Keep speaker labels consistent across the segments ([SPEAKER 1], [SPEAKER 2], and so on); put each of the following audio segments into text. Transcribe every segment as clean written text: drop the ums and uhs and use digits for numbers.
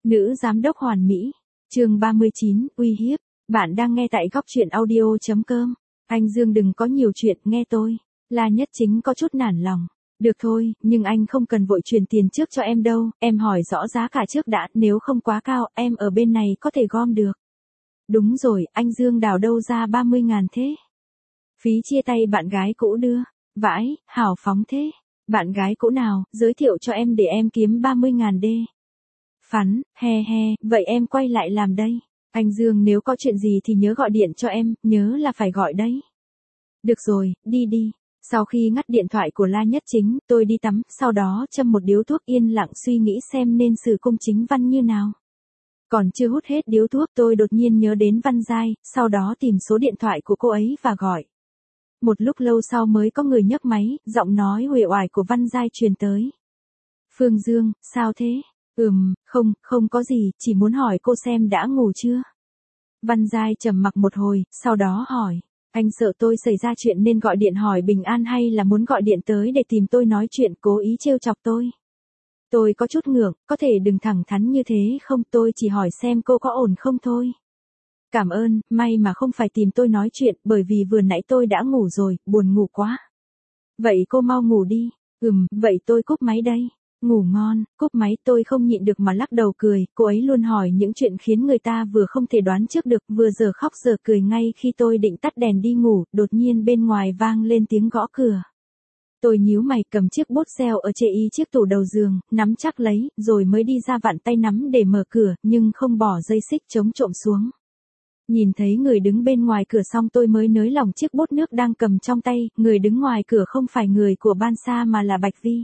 [SPEAKER 1] Nữ giám đốc hoàn mỹ. Chương 39, uy hiếp. Bạn đang nghe tại góc truyện audio.com. Anh Dương đừng có nhiều chuyện, nghe tôi. La Nhất Chính có chút nản lòng. Được thôi, nhưng anh không cần vội truyền tiền trước cho em đâu, em hỏi rõ giá cả trước đã, nếu không quá cao, em ở bên này có thể gom được. Đúng rồi, anh Dương đào đâu ra 30.000 thế? Phí chia tay bạn gái cũ đưa. Vãi, hào phóng thế. Bạn gái cũ nào, giới thiệu cho em để em kiếm 30.000 đê. Phắn, vậy em quay lại làm đây. Anh Dương nếu có chuyện gì thì nhớ gọi điện cho em, nhớ là phải gọi đấy. Được rồi, đi. Sau khi ngắt điện thoại của La Nhất Chính, tôi đi tắm, sau đó châm một điếu thuốc yên lặng suy nghĩ xem nên xử Cung Chính Văn như nào. Còn chưa hút hết điếu thuốc tôi đột nhiên nhớ đến Văn Giai, sau đó tìm số điện thoại của cô ấy và gọi. Một lúc lâu sau mới có người nhấc máy, giọng nói uể oải của Văn Giai truyền tới. Phương Dương, sao thế? Không có gì, chỉ muốn hỏi cô xem đã ngủ chưa? Văn Giai trầm mặc một hồi, sau đó hỏi. Anh sợ tôi xảy ra chuyện nên gọi điện hỏi bình an hay là muốn gọi điện tới để tìm tôi nói chuyện cố ý trêu chọc tôi? Tôi có chút ngượng, có thể đừng thẳng thắn như thế không, tôi chỉ hỏi xem cô có ổn không thôi. Cảm ơn, may mà không phải tìm tôi nói chuyện bởi vì vừa nãy tôi đã ngủ rồi, buồn ngủ quá. Vậy cô mau ngủ đi. Vậy tôi cúp máy đây. Ngủ ngon, cúp máy tôi không nhịn được mà lắc đầu cười, cô ấy luôn hỏi những chuyện khiến người ta vừa không thể đoán trước được, vừa giờ khóc giờ cười ngay khi tôi định tắt đèn đi ngủ, đột nhiên bên ngoài vang lên tiếng gõ cửa. Tôi nhíu mày cầm chiếc bốt xeo ở chê y chiếc tủ đầu giường, nắm chắc lấy, rồi mới đi ra vặn tay nắm để mở cửa, nhưng không bỏ dây xích chống trộm xuống. Nhìn thấy người đứng bên ngoài cửa xong tôi mới nới lỏng chiếc bốt nước đang cầm trong tay, người đứng ngoài cửa không phải người của Ban Sa mà là Bạch Vi.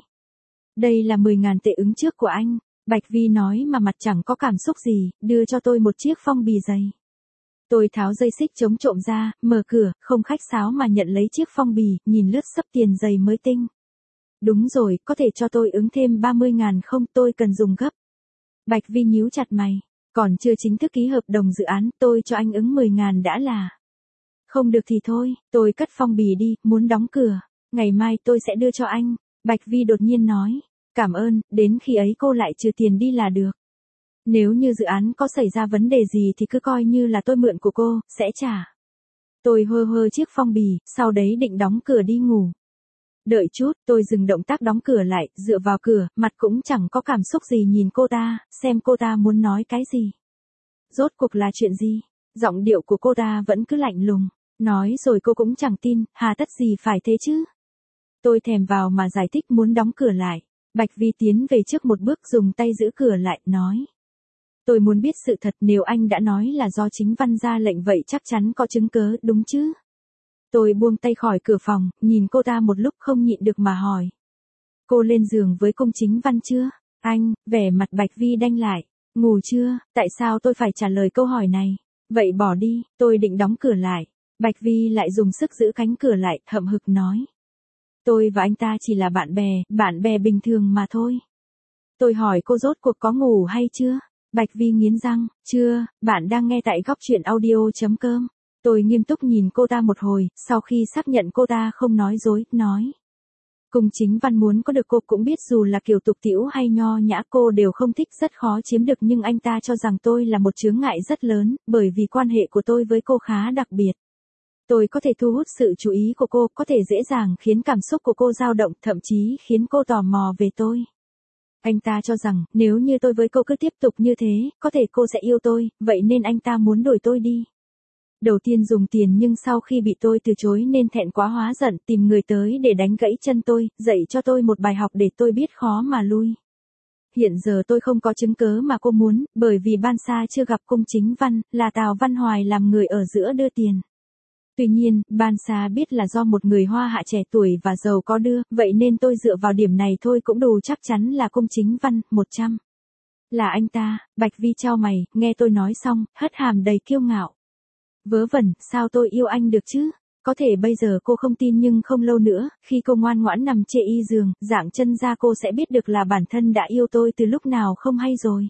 [SPEAKER 1] Đây là 10.000 tệ ứng trước của anh, Bạch Vi nói mà mặt chẳng có cảm xúc gì, đưa cho tôi một chiếc phong bì dày. Tôi tháo dây xích chống trộm ra, mở cửa, không khách sáo mà nhận lấy chiếc phong bì, nhìn lướt xấp tiền giày mới tinh. Đúng rồi, có thể cho tôi ứng thêm 30.000 không, tôi cần dùng gấp. Bạch Vi nhíu chặt mày, còn chưa chính thức ký hợp đồng dự án, tôi cho anh ứng 10.000 đã là. Không được thì thôi, tôi cất phong bì đi, muốn đóng cửa, ngày mai tôi sẽ đưa cho anh. Bạch Vi đột nhiên nói, cảm ơn, đến khi ấy cô lại trừ tiền đi là được. Nếu như dự án có xảy ra vấn đề gì thì cứ coi như là tôi mượn của cô, sẽ trả. Tôi hơ chiếc phong bì, sau đấy định đóng cửa đi ngủ. Đợi chút, tôi dừng động tác đóng cửa lại, dựa vào cửa, mặt cũng chẳng có cảm xúc gì nhìn cô ta, xem cô ta muốn nói cái gì. Rốt cuộc là chuyện gì? Giọng điệu của cô ta vẫn cứ lạnh lùng, nói rồi cô cũng chẳng tin, hà tất gì phải thế chứ? Tôi thèm vào mà giải thích muốn đóng cửa lại. Bạch Vi tiến về trước một bước dùng tay giữ cửa lại, nói. Tôi muốn biết sự thật, nếu anh đã nói là do chính Văn ra lệnh vậy chắc chắn có chứng cớ, đúng chứ? Tôi buông tay khỏi cửa phòng, nhìn cô ta một lúc không nhịn được mà hỏi. Cô lên giường với Cung Chính Văn chưa? Anh, vẻ mặt Bạch Vi đanh lại. Ngủ chưa? Tại sao tôi phải trả lời câu hỏi này? Vậy bỏ đi, tôi định đóng cửa lại. Bạch Vi lại dùng sức giữ cánh cửa lại, hậm hực nói. Tôi và anh ta chỉ là bạn bè bình thường mà thôi. Tôi hỏi cô rốt cuộc có ngủ hay chưa? Bạch Vi nghiến răng, chưa, bạn đang nghe tại góc truyện audio.com. Tôi nghiêm túc nhìn cô ta một hồi, sau khi xác nhận cô ta không nói dối, nói. Cung Chính Văn muốn có được cô cũng biết dù là kiểu tục tĩu hay nho nhã cô đều không thích, rất khó chiếm được, nhưng anh ta cho rằng tôi là một chướng ngại rất lớn, bởi vì quan hệ của tôi với cô khá đặc biệt. Tôi có thể thu hút sự chú ý của cô, có thể dễ dàng khiến cảm xúc của cô dao động, thậm chí khiến cô tò mò về tôi. Anh ta cho rằng, nếu như tôi với cô cứ tiếp tục như thế, có thể cô sẽ yêu tôi, vậy nên anh ta muốn đuổi tôi đi. Đầu tiên dùng tiền nhưng sau khi bị tôi từ chối nên thẹn quá hóa giận, tìm người tới để đánh gãy chân tôi, dạy cho tôi một bài học để tôi biết khó mà lui. Hiện giờ tôi không có chứng cớ mà cô muốn, bởi vì Ban Sa chưa gặp Cung Chính Văn, là Tào Văn Hoài làm người ở giữa đưa tiền. Tuy nhiên, Ban Sa biết là do một người Hoa Hạ trẻ tuổi và giàu có đưa, vậy nên tôi dựa vào điểm này thôi cũng đủ chắc chắn là Cung Chính Văn, 100. Là anh ta. Bạch Vi chau mày, nghe tôi nói xong, hất hàm đầy kiêu ngạo. Vớ vẩn, sao tôi yêu anh được chứ? Có thể bây giờ cô không tin nhưng không lâu nữa, khi cô ngoan ngoãn nằm chê y giường, dạng chân ra cô sẽ biết được là bản thân đã yêu tôi từ lúc nào không hay rồi.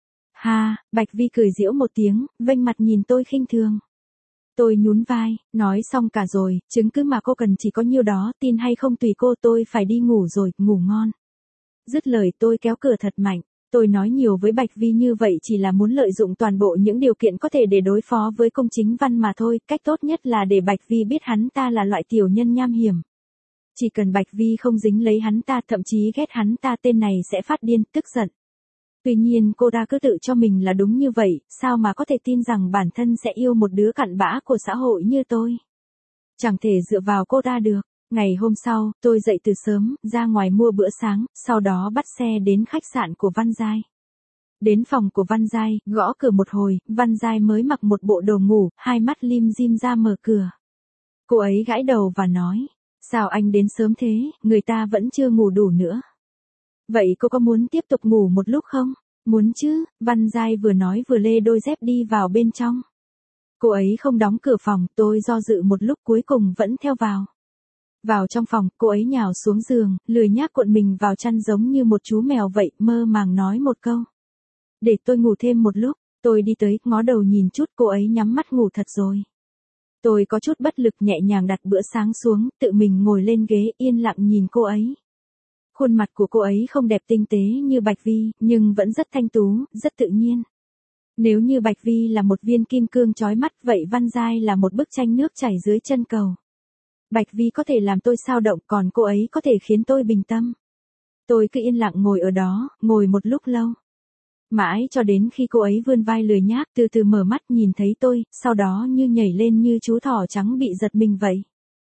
[SPEAKER 1] Ha, Bạch Vi cười giễu một tiếng, vênh mặt nhìn tôi khinh thường. Tôi nhún vai, nói xong cả rồi, chứng cứ mà cô cần chỉ có nhiêu đó, tin hay không tùy cô, tôi phải đi ngủ rồi, ngủ ngon. Dứt lời tôi kéo cửa thật mạnh. Tôi nói nhiều với Bạch Vi như vậy chỉ là muốn lợi dụng toàn bộ những điều kiện có thể để đối phó với Cung Chính Văn mà thôi, cách tốt nhất là để Bạch Vi biết hắn ta là loại tiểu nhân nham hiểm. Chỉ cần Bạch Vi không dính lấy hắn ta, thậm chí ghét hắn ta, tên này sẽ phát điên, tức giận. Tuy nhiên cô ta cứ tự cho mình là đúng như vậy, sao mà có thể tin rằng bản thân sẽ yêu một đứa cặn bã của xã hội như tôi. Chẳng thể dựa vào cô ta được. Ngày hôm sau, tôi dậy từ sớm, ra ngoài mua bữa sáng, sau đó bắt xe đến khách sạn của Văn Giai. Đến phòng của Văn Giai, gõ cửa một hồi, Văn Giai mới mặc một bộ đồ ngủ, hai mắt lim dim ra mở cửa. Cô ấy gãi đầu và nói, sao anh đến sớm thế, người ta vẫn chưa ngủ đủ nữa. Vậy cô có muốn tiếp tục ngủ một lúc không? Muốn chứ, Văn Giai vừa nói vừa lê đôi dép đi vào bên trong. Cô ấy không đóng cửa phòng, tôi do dự một lúc cuối cùng vẫn theo vào. Vào trong phòng, cô ấy nhào xuống giường, lười nhác cuộn mình vào chăn giống như một chú mèo vậy, mơ màng nói một câu. Để tôi ngủ thêm một lúc, tôi đi tới, ngó đầu nhìn chút, cô ấy nhắm mắt ngủ thật rồi. Tôi có chút bất lực nhẹ nhàng đặt bữa sáng xuống, tự mình ngồi lên ghế yên lặng nhìn cô ấy. Khuôn mặt của cô ấy không đẹp tinh tế như Bạch Vi, nhưng vẫn rất thanh tú, rất tự nhiên. Nếu như Bạch Vi là một viên kim cương chói mắt, vậy Văn Giai là một bức tranh nước chảy dưới chân cầu. Bạch Vi có thể làm tôi xao động, còn cô ấy có thể khiến tôi bình tâm. Tôi cứ yên lặng ngồi ở đó, ngồi một lúc lâu. Mãi cho đến khi cô ấy vươn vai lười nhác, từ từ mở mắt nhìn thấy tôi, sau đó như nhảy lên như chú thỏ trắng bị giật mình vậy.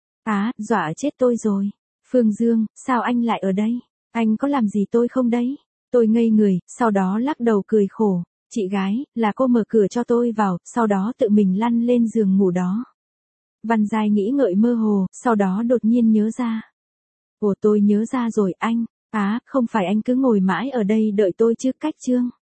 [SPEAKER 1] Dọa chết tôi rồi. Phương Dương, sao anh lại ở đây? Anh có làm gì tôi không đấy? Tôi ngây người, sau đó lắc đầu cười khổ. Chị gái, là cô mở cửa cho tôi vào, sau đó tự mình lăn lên giường ngủ đó. Văn Giai nghĩ ngợi mơ hồ, sau đó đột nhiên nhớ ra. Tôi nhớ ra rồi anh. Không phải anh cứ ngồi mãi ở đây đợi tôi chứ, Cách Trương.